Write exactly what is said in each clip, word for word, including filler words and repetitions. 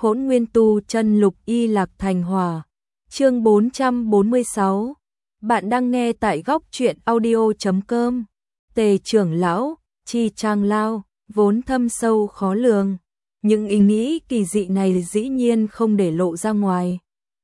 Hỗn Nguyên Tu Chân Lục Y Lạc Thành Hỏa. Chương bốn trăm bốn mươi sáu. Bạn đang nghe tại góc truyện audio chấm com. Tề trưởng lão, chi trang lao, vốn thâm sâu khó lường. Những ý nghĩ kỳ dị này dĩ nhiên không để lộ ra ngoài.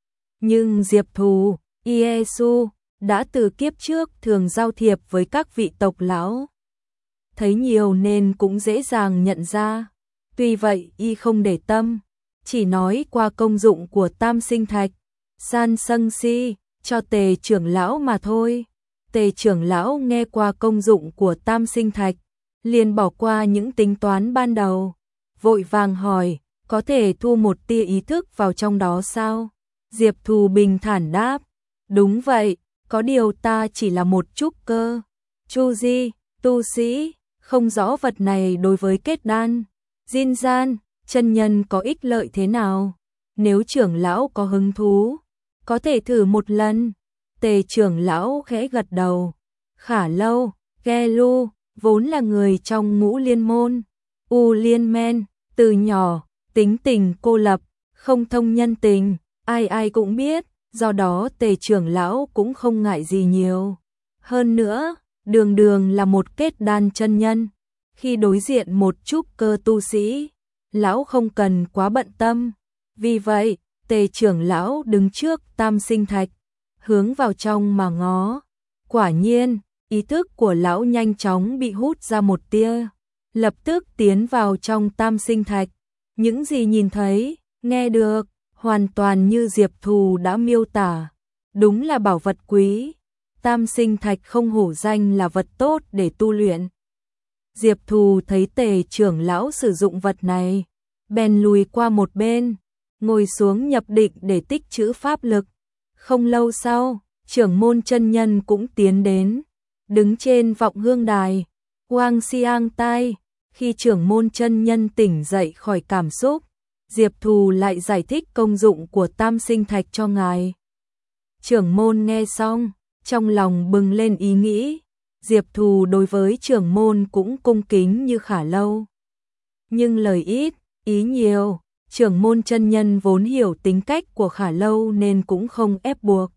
Nhưng Diệp Thù, Iesu đã từ kiếp trước thường giao thiệp với các vị tộc lão. Thấy nhiều nên cũng dễ dàng nhận ra. Tuy vậy y không để tâm, chỉ nói qua công dụng của tam sinh thạch, san sâng si, cho Tề trưởng lão mà thôi. Tề trưởng lão nghe qua công dụng của tam sinh thạch, liền bỏ qua những tính toán ban đầu, vội vàng hỏi, có thể thu một tia ý thức vào trong đó sao? Diệp Thù bình thản đáp, đúng vậy, có điều ta chỉ là một trúc cơ, chu di, tu sĩ, không rõ vật này đối với kết đan, Jin gian, chân nhân có ích lợi thế nào. Nếu trưởng lão có hứng thú, có thể thử một lần. Tề trưởng lão khẽ gật đầu. Khả Lâu, Ghe Lu, vốn là người trong ngũ liên môn, U Liên Men, từ nhỏ, tính tình cô lập, không thông nhân tình, ai ai cũng biết, do đó Tề trưởng lão cũng không ngại gì nhiều. Hơn nữa, đường đường là một kết đan chân nhân, khi đối diện một trúc cơ tu sĩ, lão không cần quá bận tâm. Vì vậy, Tề trưởng lão đứng trước tam sinh thạch, hướng vào trong mà ngó. Quả nhiên, ý thức của lão nhanh chóng bị hút ra một tia, lập tức tiến vào trong tam sinh thạch. Những gì nhìn thấy, nghe được, hoàn toàn như Diệp Thù đã miêu tả. Đúng là bảo vật quý. Tam sinh thạch không hổ danh là vật tốt để tu luyện. Diệp Thù thấy Tề trưởng lão sử dụng vật này, bèn lùi qua một bên, ngồi xuống nhập định để tích trữ pháp lực. Không lâu sau, trưởng môn chân nhân cũng tiến đến, đứng trên vọng hương đài, Wang Xiang tai. Khi trưởng môn chân nhân tỉnh dậy khỏi cảm xúc, Diệp Thù lại giải thích công dụng của tam sinh thạch cho ngài. Trưởng môn nghe xong, trong lòng bừng lên ý nghĩ, Diệp Thù đối với trưởng môn cũng cung kính như Khả Lâu. Nhưng lời ít, ý nhiều, trưởng môn chân nhân vốn hiểu tính cách của Khả Lâu nên cũng không ép buộc.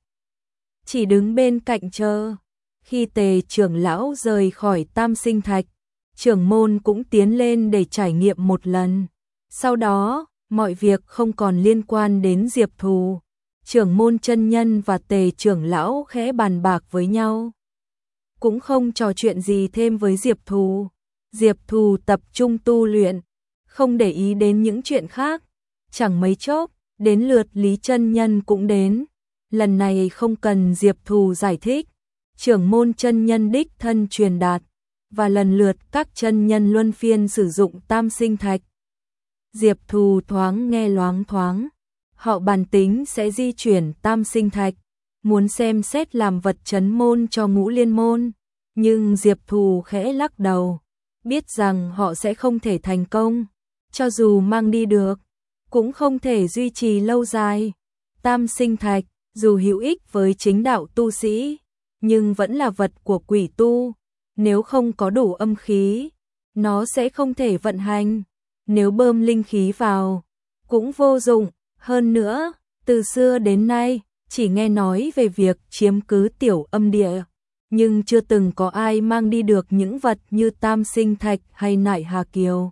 Chỉ đứng bên cạnh chờ. Khi Tề trưởng lão rời khỏi tam sinh thạch, trưởng môn cũng tiến lên để trải nghiệm một lần. Sau đó, mọi việc không còn liên quan đến Diệp Thù. Trưởng môn chân nhân và Tề trưởng lão khẽ bàn bạc với nhau, cũng không trò chuyện gì thêm với Diệp Thù. Diệp Thù tập trung tu luyện, không để ý đến những chuyện khác. Chẳng mấy chốc, đến lượt Lý chân nhân cũng đến. Lần này không cần Diệp Thù giải thích, trưởng môn chân nhân đích thân truyền đạt, và lần lượt các chân nhân luân phiên sử dụng tam sinh thạch. Diệp Thù thoáng nghe loáng thoáng, họ bàn tính sẽ di chuyển tam sinh thạch, muốn xem xét làm vật trấn môn cho ngũ liên môn. Nhưng Diệp Thù khẽ lắc đầu, biết rằng họ sẽ không thể thành công, cho dù mang đi được, cũng không thể duy trì lâu dài. Tam sinh thạch, dù hữu ích với chính đạo tu sĩ, nhưng vẫn là vật của quỷ tu. Nếu không có đủ âm khí, nó sẽ không thể vận hành. Nếu bơm linh khí vào, cũng vô dụng. Hơn nữa, từ xưa đến nay, chỉ nghe nói về việc chiếm cứ tiểu âm địa, nhưng chưa từng có ai mang đi được những vật như tam sinh thạch hay nại hà kiều,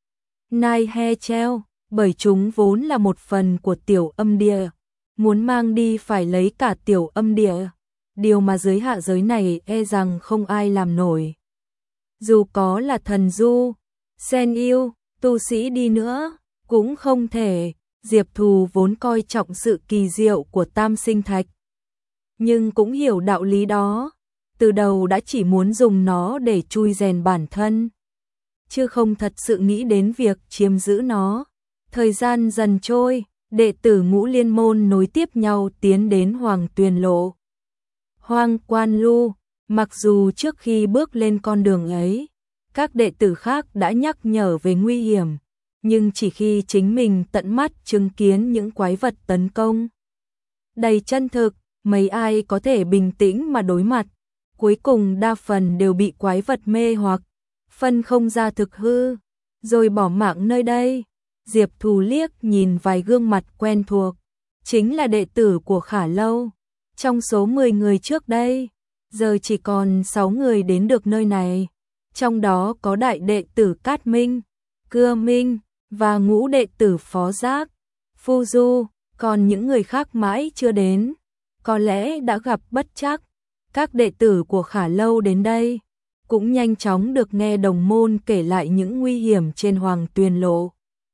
nai he treo, bởi chúng vốn là một phần của tiểu âm địa. Muốn mang đi phải lấy cả tiểu âm địa, điều mà dưới hạ giới này e rằng không ai làm nổi. Dù có là thần du, sen yêu, tu sĩ đi nữa, cũng không thể. Diệp Thù vốn coi trọng sự kỳ diệu của tam sinh thạch, nhưng cũng hiểu đạo lý đó, từ đầu đã chỉ muốn dùng nó để chui rèn bản thân, chứ không thật sự nghĩ đến việc chiếm giữ nó. Thời gian dần trôi, đệ tử ngũ liên môn nối tiếp nhau tiến đến Hoàng Tuyền Lộ, Hoang Quan Lu. Mặc dù trước khi bước lên con đường ấy, các đệ tử khác đã nhắc nhở về nguy hiểm, nhưng chỉ khi chính mình tận mắt chứng kiến những quái vật tấn công đầy chân thực, mấy ai có thể bình tĩnh mà đối mặt. Cuối cùng đa phần đều bị quái vật mê hoặc, phân không ra thực hư, rồi bỏ mạng nơi đây. Diệp Thù liếc nhìn vài gương mặt quen thuộc, chính là đệ tử của Khả Lâu. Trong số mười người trước đây, giờ chỉ còn sáu người đến được nơi này, trong đó có đại đệ tử Cát Minh, Cưa Minh và ngũ đệ tử Phó Giác, Phu Du, còn những người khác mãi chưa đến, có lẽ đã gặp bất trắc. Các đệ tử của Khả Lâu đến đây cũng nhanh chóng được nghe đồng môn kể lại những nguy hiểm trên Hoàng Tuyền Lộ.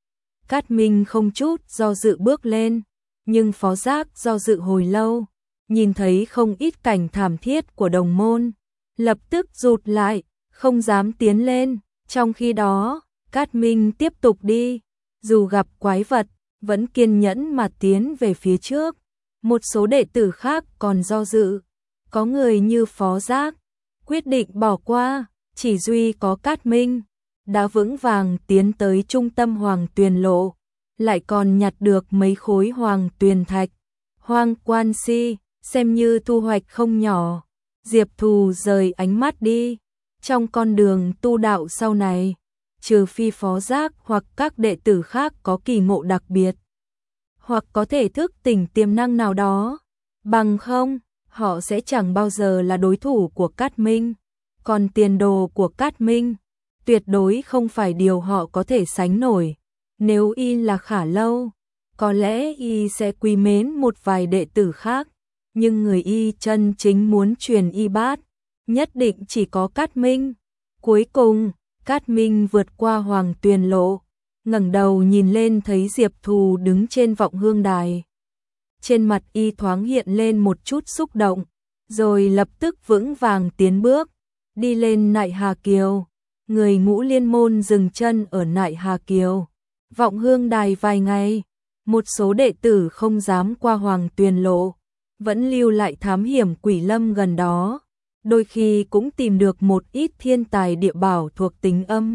Cát Minh không chút do dự bước lên, nhưng Phó Giác do dự hồi lâu, nhìn thấy không ít cảnh thảm thiết của đồng môn, lập tức rụt lại, không dám tiến lên. Trong khi đó, Cát Minh tiếp tục đi, dù gặp quái vật, vẫn kiên nhẫn mà tiến về phía trước. Một số đệ tử khác còn do dự, có người như Phó Giác quyết định bỏ qua, chỉ duy có Cát Minh đã vững vàng tiến tới trung tâm Hoàng Tuyền Lộ, lại còn nhặt được mấy khối Hoàng Tuyền Thạch. Hoang Quan Si, xem như thu hoạch không nhỏ. Diệp Thù rời ánh mắt đi, trong con đường tu đạo sau này, trừ phi Phó Giác hoặc các đệ tử khác có kỳ ngộ đặc biệt, hoặc có thể thức tỉnh tiềm năng nào đó, bằng không, họ sẽ chẳng bao giờ là đối thủ của Cát Minh. Còn tiền đồ của Cát Minh, tuyệt đối không phải điều họ có thể sánh nổi. Nếu y là Khả Lâu, có lẽ y sẽ quý mến một vài đệ tử khác, nhưng người y chân chính muốn truyền y bát, nhất định chỉ có Cát Minh. Cuối cùng, Cát Minh vượt qua Hoàng Tuyền Lộ, ngẩng đầu nhìn lên thấy Diệp Thù đứng trên vọng hương đài. Trên mặt y thoáng hiện lên một chút xúc động, rồi lập tức vững vàng tiến bước, đi lên Nại Hà Kiều. Người Ngũ Liên Môn dừng chân ở Nại Hà Kiều, vọng hương đài vài ngày. Một số đệ tử không dám qua Hoàng Tuyền Lộ, vẫn lưu lại thám hiểm Quỷ Lâm gần đó, đôi khi cũng tìm được một ít thiên tài địa bảo thuộc tính âm.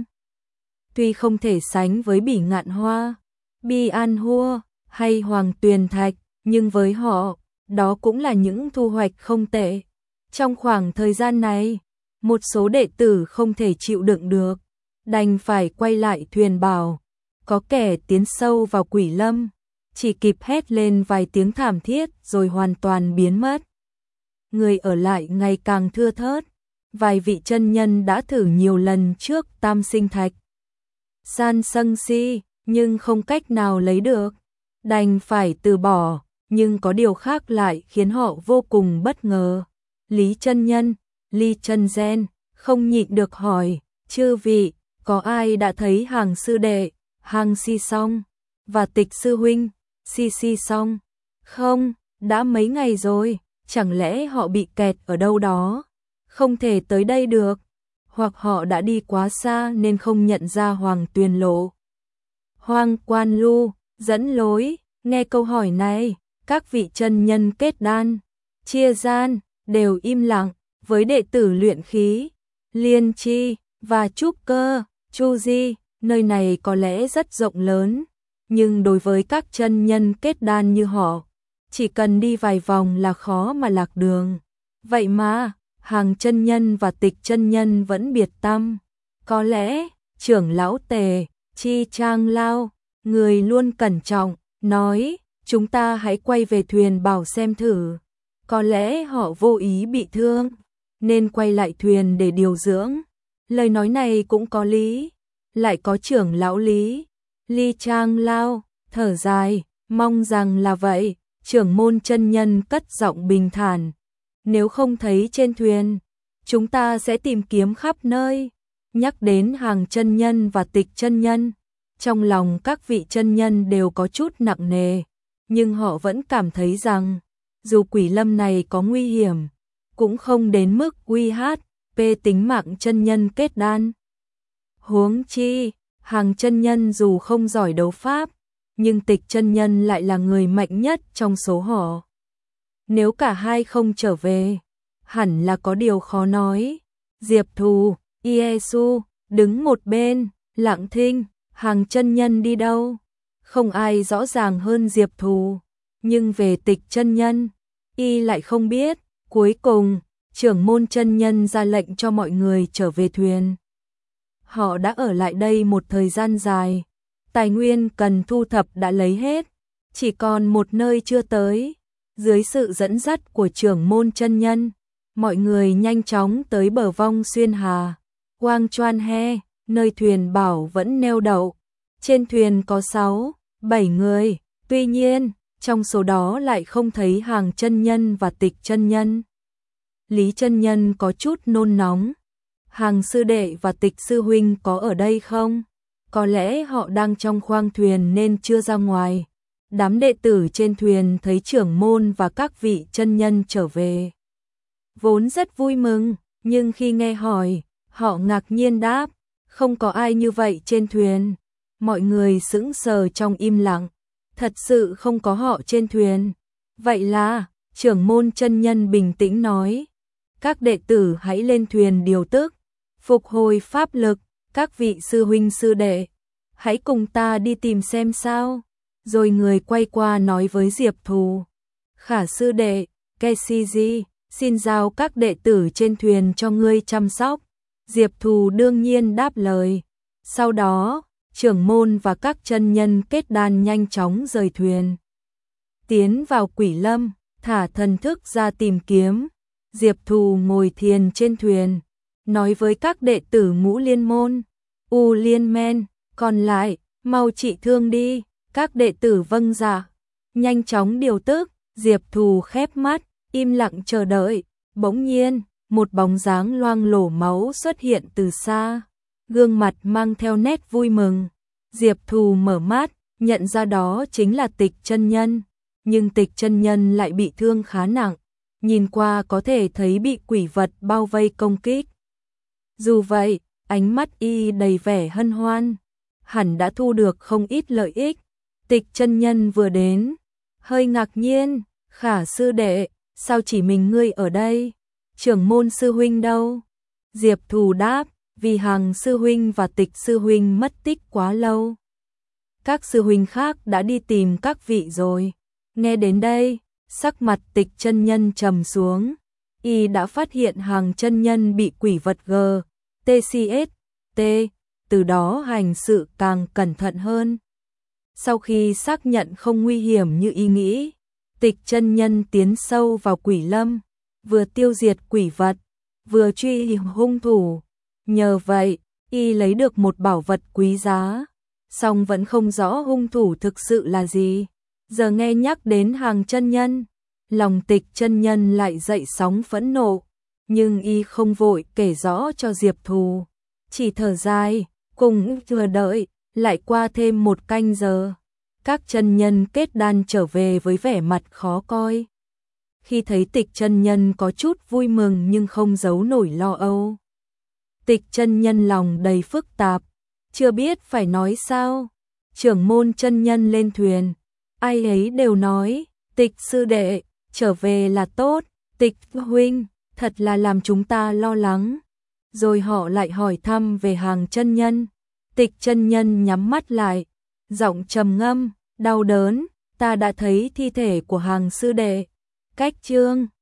Tuy không thể sánh với Bỉ Ngạn Hoa, Bi An Hua hay Hoàng Tuyền Thạch, nhưng với họ, đó cũng là những thu hoạch không tệ. Trong khoảng thời gian này, một số đệ tử không thể chịu đựng được, đành phải quay lại thuyền bảo. Có kẻ tiến sâu vào Quỷ Lâm, chỉ kịp hét lên vài tiếng thảm thiết rồi hoàn toàn biến mất. Người ở lại ngày càng thưa thớt, vài vị chân nhân đã thử nhiều lần trước Tam Sinh Thạch, San Sâng Si, nhưng không cách nào lấy được, đành phải từ bỏ. Nhưng có điều khác lại khiến họ vô cùng bất ngờ. Lý chân nhân, Ly chân gen, không nhịn được hỏi, chư vị, có ai đã thấy Hàng sư đệ, Hàng Si Song, và Tịch sư huynh, Si Si Song? Không, đã mấy ngày rồi, chẳng lẽ họ bị kẹt ở đâu đó, không thể tới đây được, hoặc họ đã đi quá xa nên không nhận ra Hoàng Tuyền Lộ. Hoang Quan Lu, dẫn lối, nghe câu hỏi này, các vị chân nhân kết đan, chia gian, đều im lặng. Với đệ tử luyện khí, Liên Chi và Trúc Cơ, Chu Di, nơi này có lẽ rất rộng lớn, nhưng đối với các chân nhân kết đan như họ, chỉ cần đi vài vòng là khó mà lạc đường. Vậy mà, Hàng chân nhân và Tịch chân nhân vẫn biệt tâm. Có lẽ, trưởng lão Tề, Chi Trang Lao, người luôn cẩn trọng, nói, chúng ta hãy quay về thuyền bảo xem thử. Có lẽ họ vô ý bị thương, nên quay lại thuyền để điều dưỡng. Lời nói này cũng có lý. Lại có trưởng lão Lý, Ly Trang Lao, thở dài, mong rằng là vậy. Trưởng môn chân nhân cất giọng bình thản. Nếu không thấy trên thuyền, chúng ta sẽ tìm kiếm khắp nơi. Nhắc đến Hàng chân nhân và Tịch chân nhân, trong lòng các vị chân nhân đều có chút nặng nề, nhưng họ vẫn cảm thấy rằng, dù Quỷ Lâm này có nguy hiểm, cũng không đến mức uy hiếp tính mạng chân nhân kết đan. Huống chi, Hàng chân nhân dù không giỏi đấu pháp, nhưng Tịch chân nhân lại là người mạnh nhất trong số họ. Nếu cả hai không trở về, hẳn là có điều khó nói. Diệp Thù, Iesu, đứng một bên, lặng thinh, Hàng chân nhân đi đâu? Không ai rõ ràng hơn Diệp Thù, nhưng về Tịch chân nhân, y lại không biết. Cuối cùng, trưởng môn chân nhân ra lệnh cho mọi người trở về thuyền. Họ đã ở lại đây một thời gian dài, tài nguyên cần thu thập đã lấy hết, chỉ còn một nơi chưa tới. Dưới sự dẫn dắt của trưởng môn chân nhân, mọi người nhanh chóng tới bờ vong xuyên hà, Quang Choan He, nơi thuyền bảo vẫn neo đậu. Trên thuyền có sáu, bảy người, tuy nhiên, trong số đó lại không thấy Hàng chân nhân và Tịch chân nhân. Lý chân nhân có chút nôn nóng. Hàng sư đệ và Tịch sư huynh có ở đây không? Có lẽ họ đang trong khoang thuyền nên chưa ra ngoài. Đám đệ tử trên thuyền thấy trưởng môn và các vị chân nhân trở về, vốn rất vui mừng, nhưng khi nghe hỏi, họ ngạc nhiên đáp, không có ai như vậy trên thuyền. Mọi người sững sờ trong im lặng, thật sự không có họ trên thuyền. Vậy là, trưởng môn chân nhân bình tĩnh nói, các đệ tử hãy lên thuyền điều tức, phục hồi pháp lực, các vị sư huynh sư đệ, hãy cùng ta đi tìm xem sao. Rồi người quay qua nói với Diệp Thù, Khả sư đệ, Keshiji, xin giao các đệ tử trên thuyền cho ngươi chăm sóc. Diệp Thù đương nhiên đáp lời. Sau đó, trưởng môn và các chân nhân kết đan nhanh chóng rời thuyền, tiến vào Quỷ Lâm, thả thần thức ra tìm kiếm. Diệp Thù ngồi thiền trên thuyền, nói với các đệ tử Ngũ Liên môn, U Liên men, còn lại, mau trị thương đi. Các đệ tử vâng dạ, nhanh chóng điều tức. Diệp Thù khép mắt, im lặng chờ đợi. Bỗng nhiên, một bóng dáng loang lổ máu xuất hiện từ xa, gương mặt mang theo nét vui mừng. Diệp Thù mở mắt, nhận ra đó chính là Tịch chân nhân, nhưng Tịch chân nhân lại bị thương khá nặng, nhìn qua có thể thấy bị quỷ vật bao vây công kích. Dù vậy, ánh mắt y đầy vẻ hân hoan, hẳn đã thu được không ít lợi ích. Tịch chân nhân vừa đến, hơi ngạc nhiên, Khả sư đệ, sao chỉ mình ngươi ở đây? Trưởng môn sư huynh đâu? Diệp Thù đáp, vì Hàng sư huynh và Tịch sư huynh mất tích quá lâu. Các sư huynh khác đã đi tìm các vị rồi. Nghe đến đây, sắc mặt Tịch chân nhân trầm xuống. Y đã phát hiện Hàng chân nhân bị quỷ vật G, T C S, T, từ đó hành sự càng cẩn thận hơn. Sau khi xác nhận không nguy hiểm như y nghĩ, Tịch chân nhân tiến sâu vào Quỷ Lâm, vừa tiêu diệt quỷ vật, vừa truy hung thủ. Nhờ vậy, y lấy được một bảo vật quý giá, song vẫn không rõ hung thủ thực sự là gì. Giờ nghe nhắc đến Hàng chân nhân, lòng Tịch chân nhân lại dậy sóng phẫn nộ, nhưng y không vội kể rõ cho Diệp Thù, chỉ thở dài, cùng chờ đợi. Lại qua thêm một canh giờ, các chân nhân kết đan trở về với vẻ mặt khó coi. Khi thấy Tịch chân nhân có chút vui mừng nhưng không giấu nổi lo âu. Tịch chân nhân lòng đầy phức tạp, chưa biết phải nói sao. Trưởng môn chân nhân lên thuyền, ai ấy đều nói, Tịch sư đệ, trở về là tốt, Tịch huynh, thật là làm chúng ta lo lắng. Rồi họ lại hỏi thăm về Hàng chân nhân. Tịch chân nhân nhắm mắt lại, giọng trầm ngâm, đau đớn, ta đã thấy thi thể của Hàng sư đệ. Cách chương